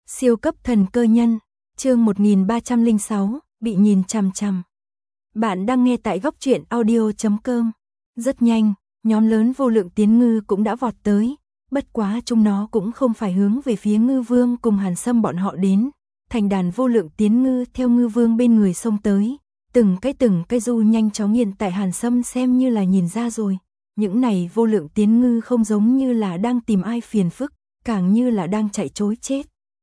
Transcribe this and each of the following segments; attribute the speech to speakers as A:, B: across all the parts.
A: Siêu cấp thần cơ nhân, chương 1306, bị nhìn chằm chằm. Bạn đang nghe tại góc truyện audio.com. Rất nhanh, nhóm lớn vô lượng tiến ngư cũng đã vọt tới, bất quá chúng nó cũng không phải hướng về phía Ngư Vương cùng Hàn Sâm bọn họ đến. Thành đàn vô lượng tiến ngư theo Ngư Vương bên người xông tới, từng cái du nhanh chóng hiện tại Hàn Sâm xem như là nhìn ra rồi. Những này vô lượng tiến ngư không giống như là đang tìm ai phiền phức, càng như là đang chạy trối chết.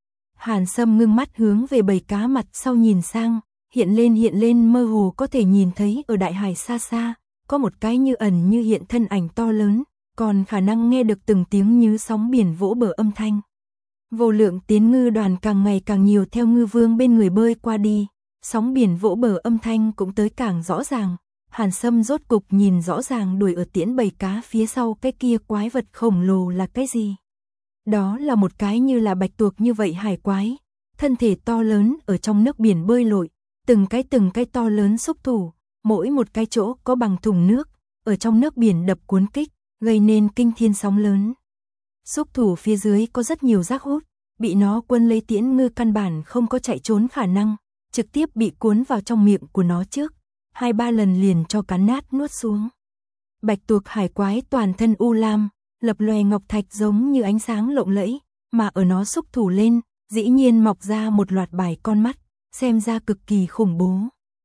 A: Hàn Sâm ngưng mắt hướng về bầy cá mặt sau nhìn sang, hiện lên mơ hồ có thể nhìn thấy ở đại hải xa xa, có một cái như ẩn như hiện thân ảnh to lớn, còn khả năng nghe được từng tiếng như sóng biển vỗ bờ âm thanh. Vô lượng tiến ngư đoàn càng ngày càng nhiều theo Ngư Vương bên người bơi qua đi, sóng biển vỗ bờ âm thanh cũng tới càng rõ ràng. Hàn Sâm rốt cục nhìn rõ ràng đuổi ở tiễn bầy cá phía sau cái kia quái vật khổng lồ là cái gì. Đó là một cái như là bạch tuộc như vậy hải quái, thân thể to lớn ở trong nước biển bơi lội, từng cái to lớn xúc thủ, mỗi một cái chỗ có bằng thùng nước, ở trong nước biển đập cuốn kích, gây nên kinh thiên sóng lớn. Xúc thủ phía dưới có rất nhiều rác hút, bị nó quân lấy tiễn ngư căn bản không có chạy trốn khả năng, trực tiếp bị cuốn vào trong miệng của nó trước, 2-3 lần liền cho cắn nát nuốt xuống. Bạch tuộc hải quái toàn thân u lam, lập lòe ngọc thạch giống như ánh sáng lộng lẫy, mà ở nó xúc thủ lên, dĩ nhiên mọc ra một loạt bài con mắt, xem ra cực kỳ khủng bố.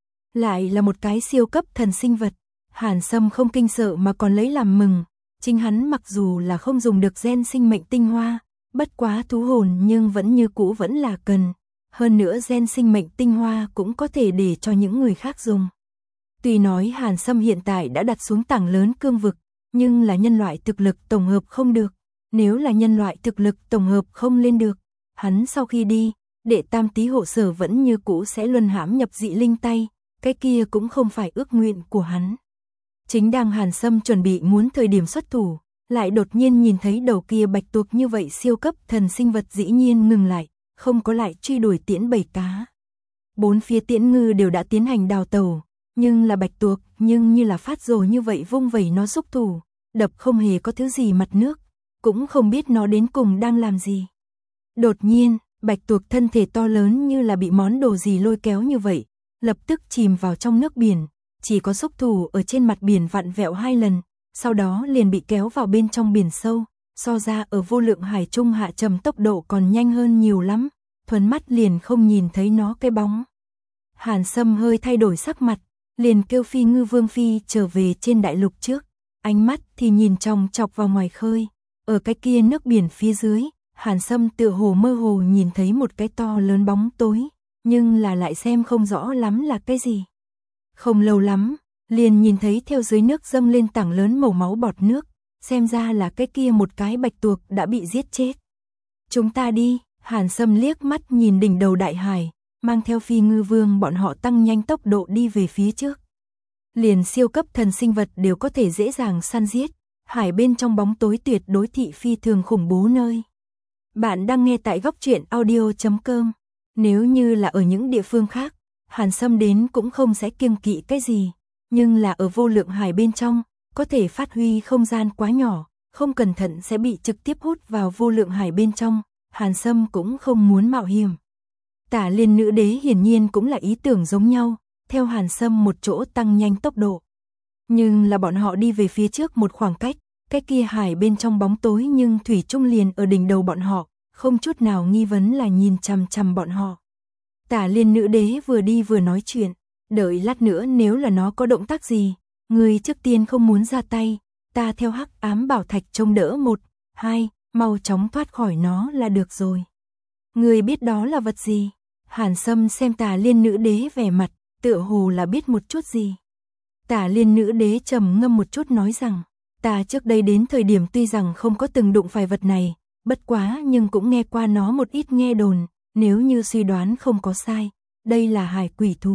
A: Lại là một cái siêu cấp thần sinh vật, Hàn Sâm không kinh sợ mà còn lấy làm mừng, chính hắn mặc dù là không dùng được gen sinh mệnh tinh hoa, bất quá thú hồn nhưng vẫn như cũ vẫn là cần, hơn nữa gen sinh mệnh tinh hoa cũng có thể để cho những người khác dùng. Tuy nói Hàn Sâm hiện tại đã đặt xuống tảng lớn cương vực, nhưng là nhân loại thực lực tổng hợp không được, nếu là nhân loại thực lực tổng hợp không lên được, hắn sau khi đi, đệ tam tý hộ sở vẫn như cũ sẽ luân hãm nhập dị linh tay, cái kia cũng không phải ước nguyện của hắn. Chính đang Hàn Sâm chuẩn bị muốn thời điểm xuất thủ, lại đột nhiên nhìn thấy đầu kia bạch tuộc như vậy siêu cấp thần sinh vật dĩ nhiên ngừng lại, không có lại truy đuổi tiễn bầy cá. Bốn phía tiễn ngư đều đã tiến hành đào tẩu, nhưng là bạch tuộc nhưng như là phát rồ như vậy vung vẩy nó xúc thủ, đập không hề có thứ gì mặt nước, cũng không biết nó đến cùng đang làm gì. Đột nhiên, bạch tuộc thân thể to lớn như là bị món đồ gì lôi kéo như vậy, lập tức chìm vào trong nước biển, chỉ có xúc thủ ở trên mặt biển vặn vẹo 2 lần, sau đó liền bị kéo vào bên trong biển sâu, so ra ở vô lượng hải trung hạ trầm tốc độ còn nhanh hơn nhiều lắm, thuần mắt liền không nhìn thấy nó cái bóng. Hàn Sâm hơi thay đổi sắc mặt, liền kêu phi Ngư Vương phi trở về trên đại lục trước, ánh mắt thì nhìn chòng chọc vào ngoài khơi, ở cái kia nước biển phía dưới, Hàn Sâm tựa hồ mơ hồ nhìn thấy một cái to lớn bóng tối, nhưng là lại xem không rõ lắm là cái gì. Không lâu lắm, liền nhìn thấy theo dưới nước dâng lên tảng lớn màu máu bọt nước, xem ra là cái kia một cái bạch tuộc đã bị giết chết. Chúng ta đi, Hàn Sâm liếc mắt nhìn đỉnh đầu đại hải, mang theo phi Ngư Vương bọn họ tăng nhanh tốc độ đi về phía trước. Liền siêu cấp thần sinh vật đều có thể dễ dàng săn giết, hải bên trong bóng tối tuyệt đối thị phi thường khủng bố nơi. Bạn đang nghe tại góc truyện audio.com. Nếu như là ở những địa phương khác, Hàn Sâm đến cũng không sẽ kiêng kỵ cái gì, nhưng là ở vô lượng hải bên trong, có thể phát huy không gian quá nhỏ, không cẩn thận sẽ bị trực tiếp hút vào vô lượng hải bên trong, Hàn Sâm cũng không muốn mạo hiểm. Tả Liên Nữ Đế hiển nhiên cũng là ý tưởng giống nhau, theo Hàn Sâm một chỗ tăng nhanh tốc độ. Nhưng là bọn họ đi về phía trước một khoảng cách, cái kia hải bên trong bóng tối nhưng thủy chung liền ở đỉnh đầu bọn họ, không chút nào nghi vấn là nhìn chằm chằm bọn họ. Tả Liên Nữ Đế vừa đi vừa nói chuyện, đợi lát nữa nếu là nó có động tác gì, người trước tiên không muốn ra tay, ta theo hắc ám bảo thạch trông đỡ 1, 2, mau chóng thoát khỏi nó là được rồi. Người biết đó là vật gì? Hàn Sâm xem Tả Liên Nữ Đế vẻ mặt, tựa hồ là biết một chút gì. Tả Liên Nữ Đế trầm ngâm một chút nói rằng, ta trước đây đến thời điểm tuy rằng không có từng đụng phải vật này, bất quá nhưng cũng nghe qua nó một ít nghe đồn, nếu như suy đoán không có sai, đây là hải quỷ thú.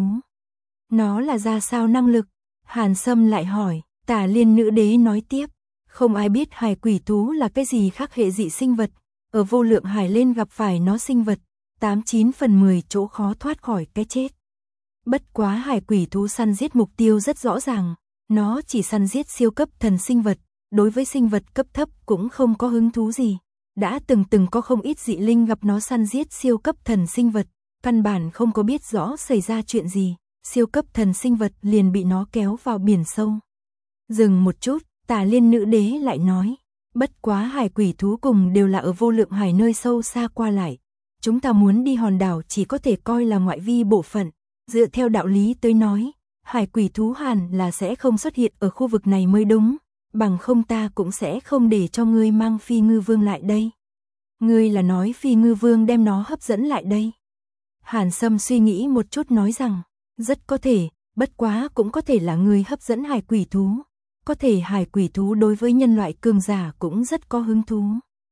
A: Nó là ra sao năng lực? Hàn Sâm lại hỏi, Tả Liên Nữ Đế nói tiếp, không ai biết hải quỷ thú là cái gì khác hệ dị sinh vật, ở vô lượng hải lên gặp phải nó sinh vật, 89 phần 10 chỗ khó thoát khỏi cái chết. Bất quá hải quỷ thú săn giết mục tiêu rất rõ ràng, nó chỉ săn giết siêu cấp thần sinh vật, đối với sinh vật cấp thấp cũng không có hứng thú gì. đã từng có không ít dị linh gặp nó săn giết siêu cấp thần sinh vật, căn bản không có biết rõ xảy ra chuyện gì, siêu cấp thần sinh vật liền bị nó kéo vào biển sâu. Dừng một chút, Tà Liên nữ đế lại nói, bất quá hải quỷ thú cùng đều là ở vô lượng hải nơi sâu xa qua lại. Chúng ta muốn đi hòn đảo chỉ có thể coi là ngoại vi bộ phận, dựa theo đạo lý tới nói, hải quỷ thú hẳn là sẽ không xuất hiện ở khu vực này mới đúng, bằng không ta cũng sẽ không để cho ngươi mang Phi Ngư Vương lại đây. Ngươi là nói Phi Ngư Vương đem nó hấp dẫn lại đây? Hàn Sâm suy nghĩ một chút nói rằng, rất có thể, bất quá cũng có thể là ngươi hấp dẫn hải quỷ thú. Có thể hải quỷ thú đối với nhân loại cường giả cũng rất có hứng thú.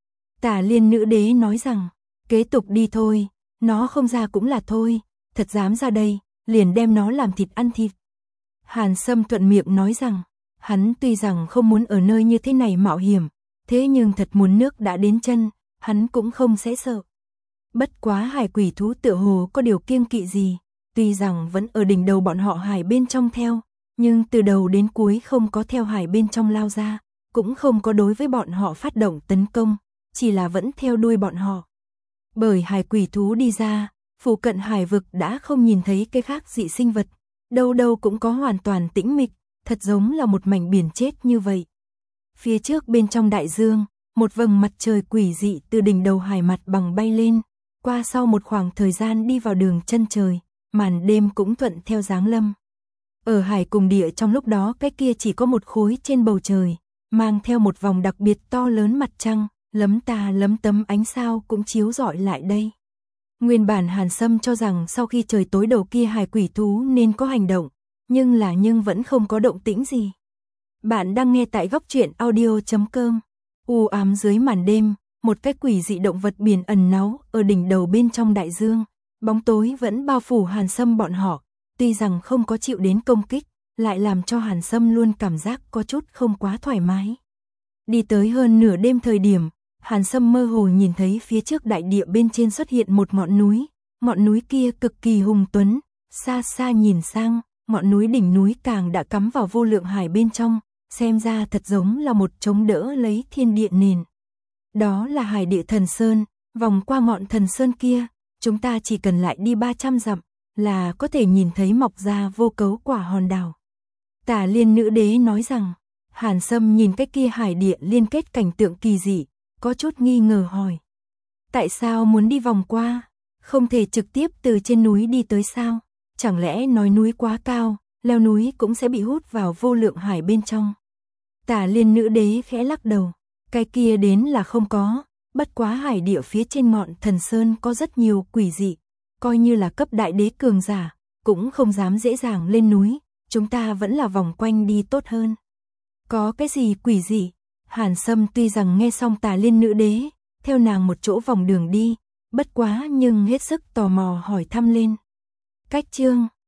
A: Tà Liên nữ đế nói rằng, kế tục đi thôi, nó không ra cũng là thôi, thật dám ra đây, liền đem nó làm thịt ăn thịt. Hàn Sâm thuận miệng nói rằng, hắn tuy rằng không muốn ở nơi như thế này mạo hiểm, thế nhưng thật muốn nước đã đến chân, hắn cũng không sẽ sợ. Bất quá hải quỷ thú tựa hồ có điều kiêng kỵ gì, tuy rằng vẫn ở đỉnh đầu bọn họ hải bên trong theo, nhưng từ đầu đến cuối không có theo hải bên trong lao ra, cũng không có đối với bọn họ phát động tấn công, chỉ là vẫn theo đuôi bọn họ. Bởi hải quỷ thú đi ra, phụ cận hải vực đã không nhìn thấy cái khác dị sinh vật, đâu đâu cũng có hoàn toàn tĩnh mịch, thật giống là một mảnh biển chết như vậy. Phía trước bên trong đại dương, một vầng mặt trời quỷ dị từ đỉnh đầu hải mặt bằng bay lên, qua sau một khoảng thời gian đi vào đường chân trời, màn đêm cũng thuận theo giáng lâm. Ở hải cùng địa trong lúc đó cái kia chỉ có một khối trên bầu trời, mang theo một vòng đặc biệt to lớn mặt trăng, lấm tà lấm tấm ánh sao cũng chiếu rọi lại đây. Nguyên bản Hàn Sâm cho rằng sau khi trời tối đầu kia hải quỷ thú nên có hành động, nhưng vẫn không có động tĩnh gì. Bạn đang nghe tại góc truyện audio.com. U ám dưới màn đêm, một cái quỷ dị động vật biển ẩn náu ở đỉnh đầu bên trong đại dương, bóng tối vẫn bao phủ Hàn Sâm bọn họ, tuy rằng không có chịu đến công kích, lại làm cho Hàn Sâm luôn cảm giác có chút không quá thoải mái. Đi tới hơn nửa đêm thời điểm, Hàn Sâm mơ hồ nhìn thấy phía trước đại địa bên trên xuất hiện một ngọn núi kia cực kỳ hùng tuấn, xa xa nhìn sang, ngọn núi đỉnh núi càng đã cắm vào vô lượng hải bên trong, xem ra thật giống là một chống đỡ lấy thiên địa nền. Đó là Hải Địa Thần Sơn, vòng qua ngọn thần sơn kia, chúng ta chỉ cần lại đi 300 dặm, là có thể nhìn thấy mọc ra vô cấu quả hòn đảo. Tà Liên nữ đế nói rằng, Hàn Sâm nhìn cái kia hải địa liên kết cảnh tượng kỳ dị, có chút nghi ngờ hỏi. Tại sao muốn đi vòng qua, không thể trực tiếp từ trên núi đi tới sao? Chẳng lẽ nói núi quá cao, leo núi cũng sẽ bị hút vào vô lượng hải bên trong? Tà Liên nữ đế khẽ lắc đầu, cái kia đến là không có, bất quá hải địa phía trên ngọn thần sơn có rất nhiều quỷ dị, coi như là cấp đại đế cường giả, cũng không dám dễ dàng lên núi, chúng ta vẫn là vòng quanh đi tốt hơn. Có cái gì quỷ dị? Hàn Sâm tuy rằng nghe xong Tà Liên nữ đế, theo nàng một chỗ vòng đường đi, bất quá nhưng hết sức tò mò hỏi thăm lên. Cách chương